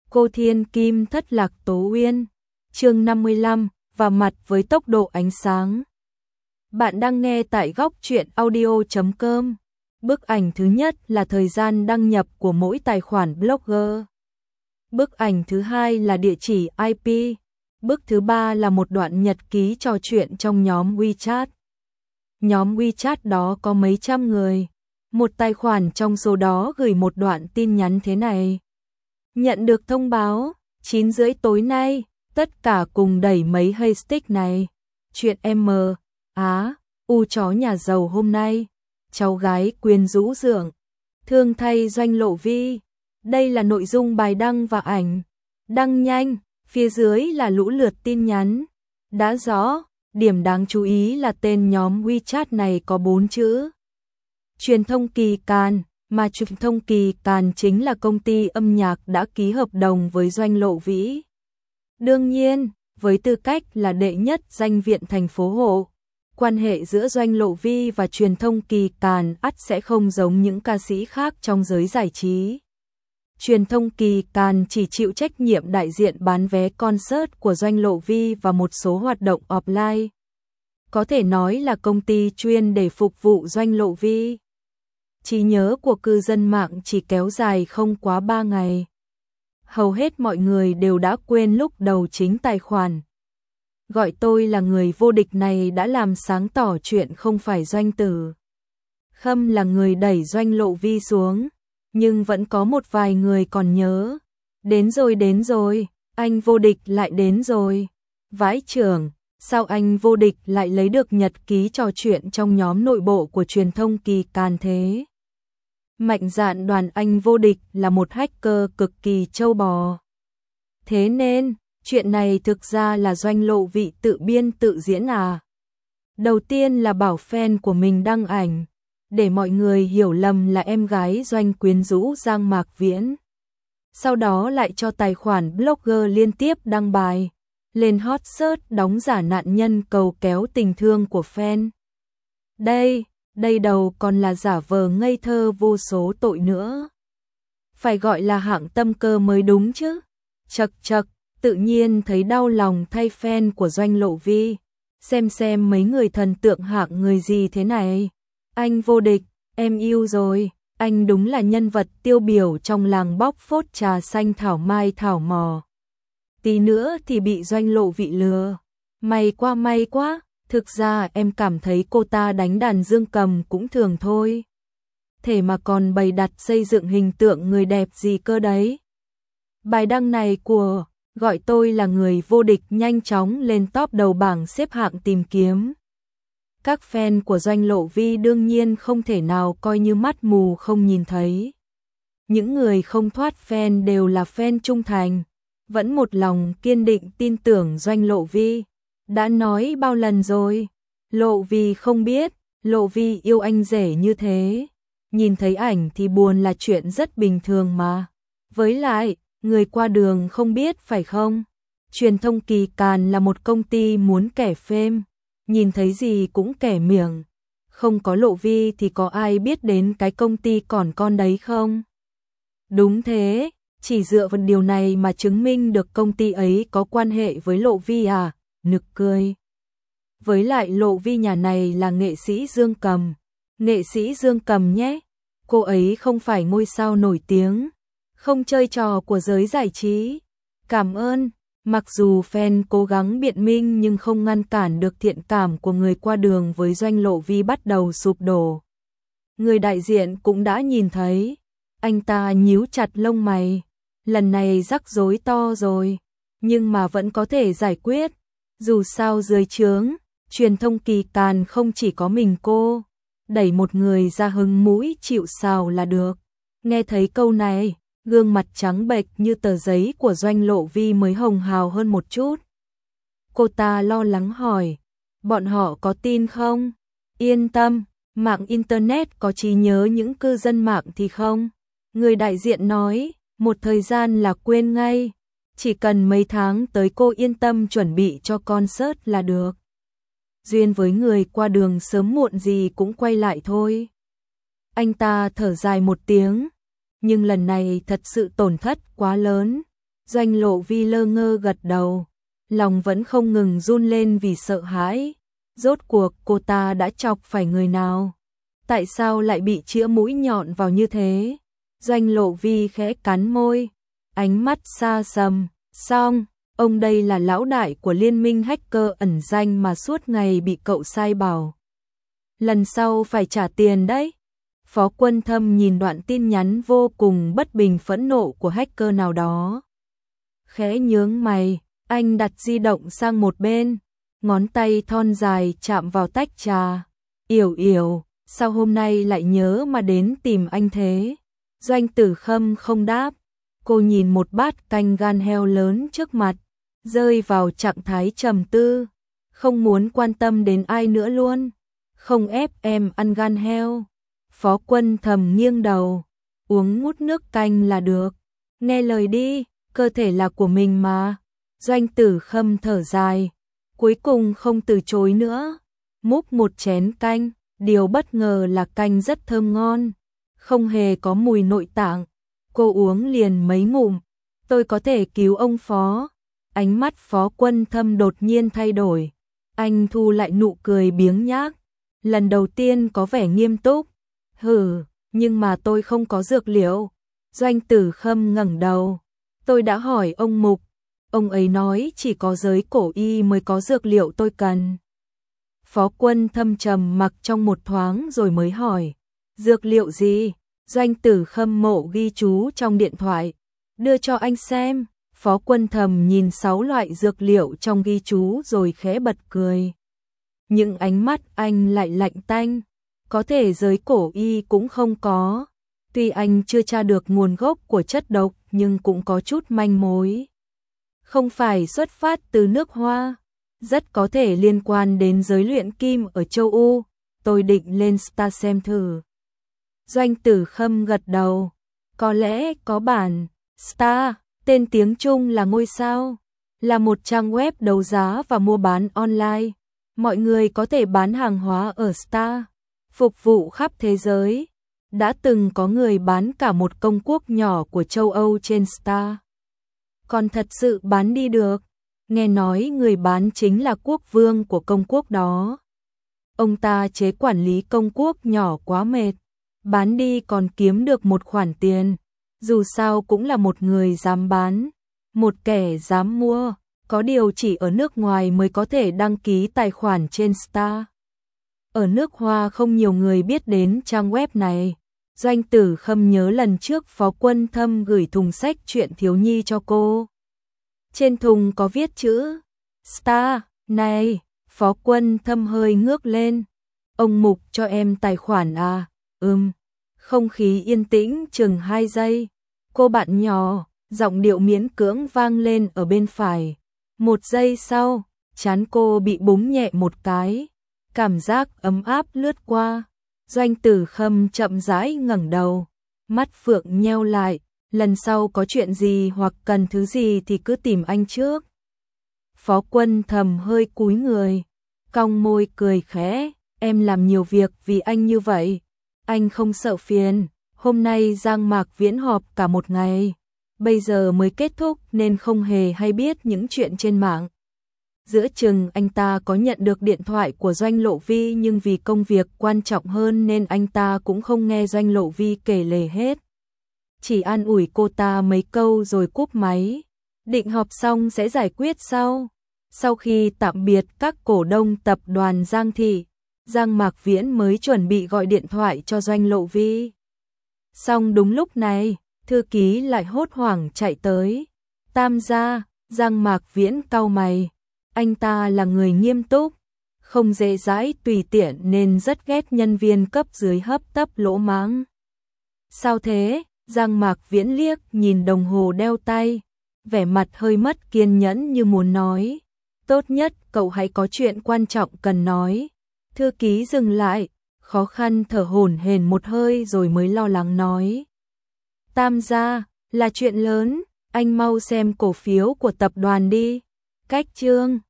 Cô Thiên Kim thất lạc Tố Uyên. Chương 55, và mặt với tốc độ ánh sáng. Bạn đang nghe tại góc truyện audio.com. Bức ảnh thứ nhất là thời gian đăng nhập của mỗi tài khoản blogger. Bức ảnh thứ hai là địa chỉ IP. Bức thứ ba là một đoạn nhật ký trò chuyện trong nhóm WeChat. Nhóm WeChat đó có mấy trăm người. Một tài khoản trong số đó gửi một đoạn tin nhắn thế này. Nhận được thông báo, 9 rưỡi tối nay, tất cả cùng đẩy mấy haystack này. Chuyện M, Á, U chó nhà giàu hôm nay, cháu gái quyến rũ dưỡng, thương thay Doanh Lộ Vi. Đây là nội dung bài đăng và ảnh. Đăng nhanh, phía dưới là lũ lượt tin nhắn. Đã rõ, điểm đáng chú ý là tên nhóm WeChat này có 4 chữ. Truyền thông Kỳ Càn, mà Truyền thông Kỳ Càn chính là công ty âm nhạc đã ký hợp đồng với Doanh Lộ Vĩ. Đương nhiên, với tư cách là đệ nhất danh viện thành phố Hộ, quan hệ giữa Doanh Lộ Vi và Truyền thông Kỳ Càn ắt sẽ không giống những ca sĩ khác trong giới giải trí. Truyền thông Kỳ Càn chỉ chịu trách nhiệm đại diện bán vé concert của Doanh Lộ Vi và một số hoạt động offline. Có thể nói là công ty chuyên để phục vụ Doanh Lộ Vi. Trí nhớ của cư dân mạng chỉ kéo dài không quá 3 ngày. Hầu hết mọi người đều đã quên lúc đầu chính tài khoản gọi tôi là người vô địch này đã làm sáng tỏ chuyện không phải Doanh Tử Khâm là người đẩy Doanh Lộ Vi xuống, nhưng vẫn có một vài người còn nhớ. Đến rồi, anh vô địch lại đến rồi. Vãi chưởng, sao anh vô địch lại lấy được nhật ký trò chuyện trong nhóm nội bộ của Truyền thông Kỳ Càn thế? Mạnh dạn đoàn anh vô địch là một hacker cực kỳ trâu bò. Thế nên, chuyện này thực ra là Doanh Lộ Vi tự biên tự diễn à? Đầu tiên là bảo fan của mình đăng ảnh, để mọi người hiểu lầm là em gái Doanh quyến rũ Giang Mạc Viễn. Sau đó lại cho tài khoản blogger liên tiếp đăng bài, lên hot search đóng giả nạn nhân cầu kéo tình thương của fan. Đây đầu còn là giả vờ ngây thơ vô số tội nữa. Phải gọi là hạng tâm cơ mới đúng chứ. Chật, tự nhiên thấy đau lòng thay fan của Doanh Lộ Vi. Xem mấy người thần tượng hạng người gì thế này. Anh vô địch, em yêu rồi. Anh đúng là nhân vật tiêu biểu trong làng bóc phốt trà xanh thảo mai thảo mò. Tí nữa thì bị Doanh Lộ Vi lừa. May quá. Thực ra em cảm thấy cô ta đánh đàn dương cầm cũng thường thôi. Thế mà còn bày đặt xây dựng hình tượng người đẹp gì cơ đấy. Bài đăng này của gọi tôi là người vô địch nhanh chóng lên top đầu bảng xếp hạng tìm kiếm. Các fan của Doanh Lộ Vi đương nhiên không thể nào coi như mắt mù không nhìn thấy. Những người không thoát fan đều là fan trung thành, vẫn một lòng kiên định tin tưởng Doanh Lộ Vi. Đã nói bao lần rồi, Lộ Vi không biết, Lộ Vi yêu anh rể như thế. Nhìn thấy ảnh thì buồn là chuyện rất bình thường mà. Với lại, người qua đường không biết phải không? Truyền thông Kỳ Càn là một công ty muốn kẻ phêm, nhìn thấy gì cũng kẻ miệng. Không có Lộ Vi thì có ai biết đến cái công ty còn con đấy không? Đúng thế, chỉ dựa vào điều này mà chứng minh được công ty ấy có quan hệ với Lộ Vi à? Nực cười. Với lại Lộ Vi nhà này là nghệ sĩ dương cầm. Nghệ sĩ dương cầm nhé. Cô ấy không phải ngôi sao nổi tiếng, không chơi trò của giới giải trí. Cảm ơn. Mặc dù fan cố gắng biện minh nhưng không ngăn cản được thiện cảm của người qua đường với Doanh Lộ Vi bắt đầu sụp đổ. Người đại diện cũng đã nhìn thấy. Anh ta nhíu chặt lông mày. Lần này rắc rối to rồi, nhưng mà vẫn có thể giải quyết. Dù sao dưới trướng, Truyền thông Kỳ Càn không chỉ có mình cô, đẩy một người ra hứng mũi chịu sào là được. Nghe thấy câu này, gương mặt trắng bệch như tờ giấy của Doanh Lộ Vi mới hồng hào hơn một chút. Cô ta lo lắng hỏi, bọn họ có tin không? Yên tâm, mạng internet có trí nhớ những cư dân mạng thì không. Người đại diện nói, một thời gian là quên ngay. Chỉ cần mấy tháng tới cô yên tâm chuẩn bị cho concert là được. Duyên với người qua đường sớm muộn gì cũng quay lại thôi. Anh ta thở dài một tiếng, nhưng lần này thật sự tổn thất quá lớn. Doanh Lộ Vi lơ ngơ gật đầu, lòng vẫn không ngừng run lên vì sợ hãi. Rốt cuộc cô ta đã chọc phải người nào? Tại sao lại bị chĩa mũi nhọn vào như thế? Doanh Lộ Vi khẽ cắn môi, ánh mắt xa xăm. Xong, ông đây là lão đại của liên minh hacker ẩn danh mà suốt ngày bị cậu sai bảo. Lần sau phải trả tiền đấy. Phó Quân Thâm nhìn đoạn tin nhắn vô cùng bất bình phẫn nộ của hacker nào đó. Khẽ nhướng mày, anh đặt di động sang một bên, ngón tay thon dài chạm vào tách trà. Yểu Yểu, sao hôm nay lại nhớ mà đến tìm anh thế? Doanh Tử Khâm không đáp. Cô nhìn một bát canh gan heo lớn trước mặt, rơi vào trạng thái trầm tư, không muốn quan tâm đến ai nữa luôn. Không ép em ăn gan heo. Phó Quân Thầm nghiêng đầu, uống ngút nước canh là được. Nghe lời đi, cơ thể là của mình mà. Doanh Tử Khâm thở dài, cuối cùng không từ chối nữa. Múc một chén canh, điều bất ngờ là canh rất thơm ngon, không hề có mùi nội tạng. Cô uống liền mấy ngụm. Tôi có thể cứu ông Phó. Ánh mắt Phó Quân Thâm đột nhiên thay đổi. Anh thu lại nụ cười biếng nhác. Lần đầu tiên có vẻ nghiêm túc. Hừ, nhưng mà tôi không có dược liệu. Doanh Tử Khâm ngẩng đầu. Tôi đã hỏi ông Mục. Ông ấy nói chỉ có giới cổ y mới có dược liệu tôi cần. Phó Quân Thâm trầm mặc trong một thoáng rồi mới hỏi. Dược liệu gì? Doanh Tử Khâm mộ ghi chú trong điện thoại. Đưa cho anh xem. Phó Quân Thâm nhìn 6 loại dược liệu trong ghi chú rồi khẽ bật cười. Nhưng ánh mắt anh lại lạnh tanh. Có thể giới cổ y cũng không có. Tuy anh chưa tra được nguồn gốc của chất độc nhưng cũng có chút manh mối. Không phải xuất phát từ nước Hoa. Rất có thể liên quan đến giới luyện kim ở châu Âu. Tôi định lên Star xem thử. Doanh Tử Khâm gật đầu. Có lẽ có bản. Star, tên tiếng Trung là ngôi sao, là một trang web đấu giá và mua bán online. Mọi người có thể bán hàng hóa ở Star, phục vụ khắp thế giới. Đã từng có người bán cả một công quốc nhỏ của châu Âu trên Star. Còn thật sự bán đi được. Nghe nói người bán chính là quốc vương của công quốc đó. Ông ta chế quản lý công quốc nhỏ quá mệt. Bán đi còn kiếm được một khoản tiền. Dù sao cũng là một người dám bán, một kẻ dám mua. Có điều chỉ ở nước ngoài mới có thể đăng ký tài khoản trên Star. Ở nước Hoa không nhiều người biết đến trang web này. Doanh Tử Khâm nhớ lần trước Phó Quân Thâm gửi thùng sách truyện thiếu nhi cho cô. Trên thùng có viết chữ Star. Này, Phó Quân Thâm hơi ngước lên. Ông Mục cho em tài khoản à? Không khí yên tĩnh chừng 2 giây. Cô bạn nhỏ, giọng điệu miễn cưỡng vang lên ở bên phải. 1 giây sau, trán cô bị búng nhẹ một cái. Cảm giác ấm áp lướt qua. Doanh Tử Khâm chậm rãi ngẩng đầu, mắt phượng nheo lại. Lần sau có chuyện gì hoặc cần thứ gì thì cứ tìm anh trước. Phó Quân Thâm hơi cúi người, cong môi cười khẽ. Em làm nhiều việc vì anh như vậy. Anh không sợ phiền. Hôm nay Giang Mạc Viễn họp cả một ngày, bây giờ mới kết thúc nên không hề hay biết những chuyện trên mạng. Giữa chừng anh ta có nhận được điện thoại của Doanh Lộ Vi nhưng vì công việc quan trọng hơn nên anh ta cũng không nghe Doanh Lộ Vi kể lể hết. Chỉ an ủi cô ta mấy câu rồi cúp máy. Định họp xong sẽ giải quyết sau. Sau khi tạm biệt các cổ đông tập đoàn Giang Thị, Giang Mạc Viễn mới chuẩn bị gọi điện thoại cho Doanh Lộ Vi. Xong đúng lúc này, thư ký lại hốt hoảng chạy tới. Tam gia. Giang Mạc Viễn cau mày. Anh ta là người nghiêm túc, không dễ dãi tùy tiện nên rất ghét nhân viên cấp dưới hấp tấp lỗ mãng. Sao thế? Giang Mạc Viễn liếc nhìn đồng hồ đeo tay, vẻ mặt hơi mất kiên nhẫn như muốn nói. Tốt nhất cậu hãy có chuyện quan trọng cần nói. Thư ký dừng lại, khó khăn thở hổn hển một hơi rồi mới lo lắng nói. Tam gia, là chuyện lớn, anh mau xem cổ phiếu của tập đoàn đi. Cách chương